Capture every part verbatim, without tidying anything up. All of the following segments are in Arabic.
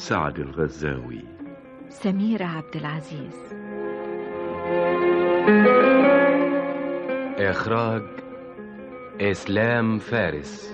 سعد الغزاوي. سميرة عبد العزيز. إخراج إسلام فارس.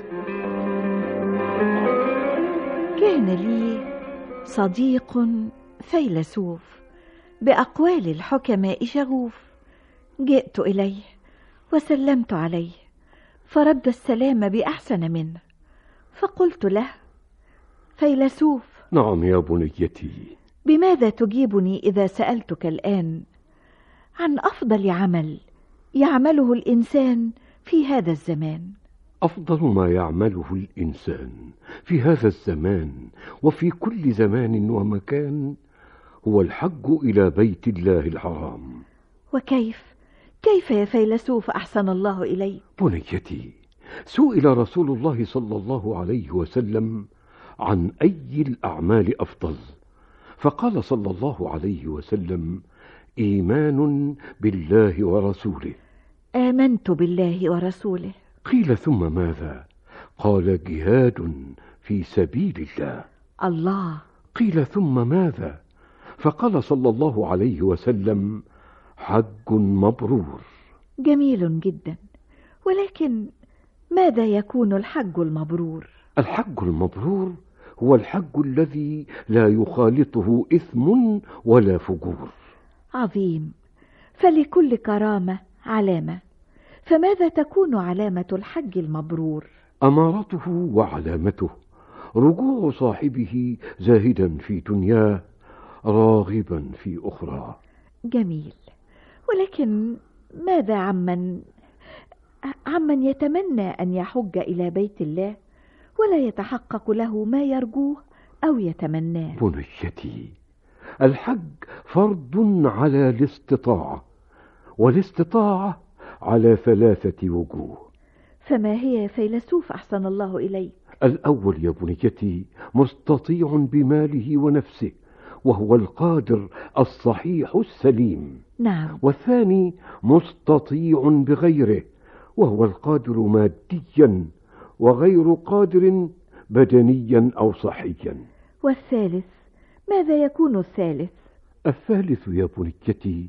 كان لي صديق فيلسوف بأقوال الحكماء شغوف. جئت إليه وسلمت عليه، فرد السلام بأحسن منه، فقلت له: فيلسوف. نعم يا بنيتي. بماذا تجيبني إذا سألتك الآن عن أفضل عمل يعمله الإنسان في هذا الزمان؟ أفضل ما يعمله الإنسان في هذا الزمان وفي كل زمان ومكان هو الحج إلى بيت الله الحرام. وكيف كيف يا فيلسوف أحسن الله إليك؟ بنيتي، سئل رسول الله صلى الله عليه وسلم عن أي الأعمال أفضل، فقال صلى الله عليه وسلم: إيمان بالله ورسوله. آمنت بالله ورسوله. قيل: ثم ماذا؟ قال: جهاد في سبيل الله. الله. قيل: ثم ماذا؟ فقال صلى الله عليه وسلم: حج مبرور. جميل جدا، ولكن ماذا يكون الحج المبرور؟ الحج المبرور هو الحج الذي لا يخالطه إثم ولا فجور. عظيم. فلكل كرامة علامة، فماذا تكون علامة الحج المبرور؟ أمارته وعلامته رجوع صاحبه زاهدا في دنياه راغبا في أخرى. جميل، ولكن ماذا عمن عمن يتمنى أن يحج إلى بيت الله ولا يتحقق له ما يرجوه أو يتمناه؟ بنيتي، الحج فرض على الاستطاعة، والاستطاعة على ثلاثة وجوه. فما هي يا فيلسوف أحسن الله إليك؟ الأول يا بنيتي مستطيع بماله ونفسه، وهو القادر الصحيح السليم. نعم. والثاني مستطيع بغيره، وهو القادر ماديا وغير قادر بدنيا أو صحيا. والثالث ماذا يكون الثالث؟ الثالث يا بنيتي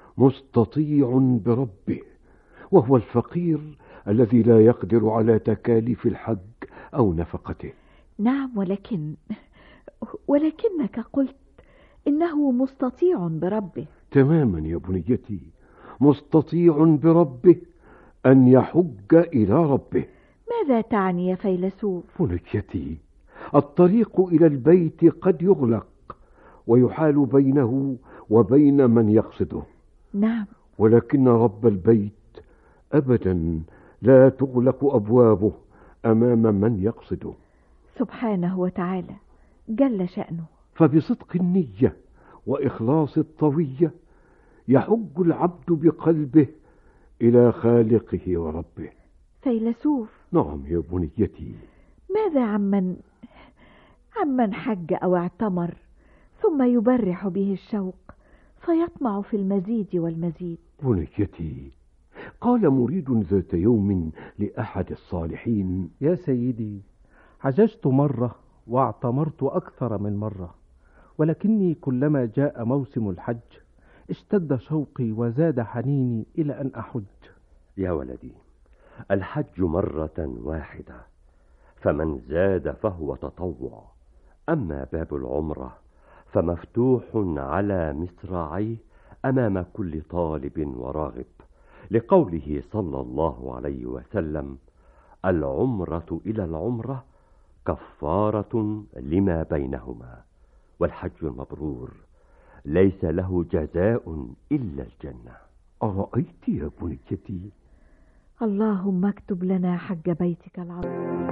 مستطيع بربه، وهو الفقير الذي لا يقدر على تكاليف الحج أو نفقته. نعم، ولكن ولكنك قلت إنه مستطيع بربه. تماما يا بنيتي، مستطيع بربه أن يحج إلى ربه. ماذا تعني يا فيلسوف؟ بنيتي، الطريق إلى البيت قد يغلق ويحال بينه وبين من يقصده. نعم. ولكن رب البيت أبدا لا تغلق أبوابه أمام من يقصده سبحانه وتعالى جل شأنه. فبصدق النية وإخلاص الطوية يحج العبد بقلبه إلى خالقه وربه. فيلسوف. نعم يا بنيتي. ماذا عمن عمن حج أو اعتمر ثم يبرح به الشوق فيطمع في المزيد والمزيد؟ بنيتي، قال مريد ذات يوم لأحد الصالحين: يا سيدي، حججت مرة واعتمرت أكثر من مرة، ولكني كلما جاء موسم الحج اشتد شوقي وزاد حنيني إلى أن أحج. يا ولدي، الحج مرة واحدة، فمن زاد فهو تطوع، أما باب العمرة فمفتوح على مصراعيه أمام كل طالب وراغب، لقوله صلى الله عليه وسلم: العمرة إلى العمرة كفارة لما بينهما، والحج المبرور ليس له جزاء إلا الجنة. أرأيت يا بنيتي؟ اللهم اكتب لنا حج بيتك العظيم.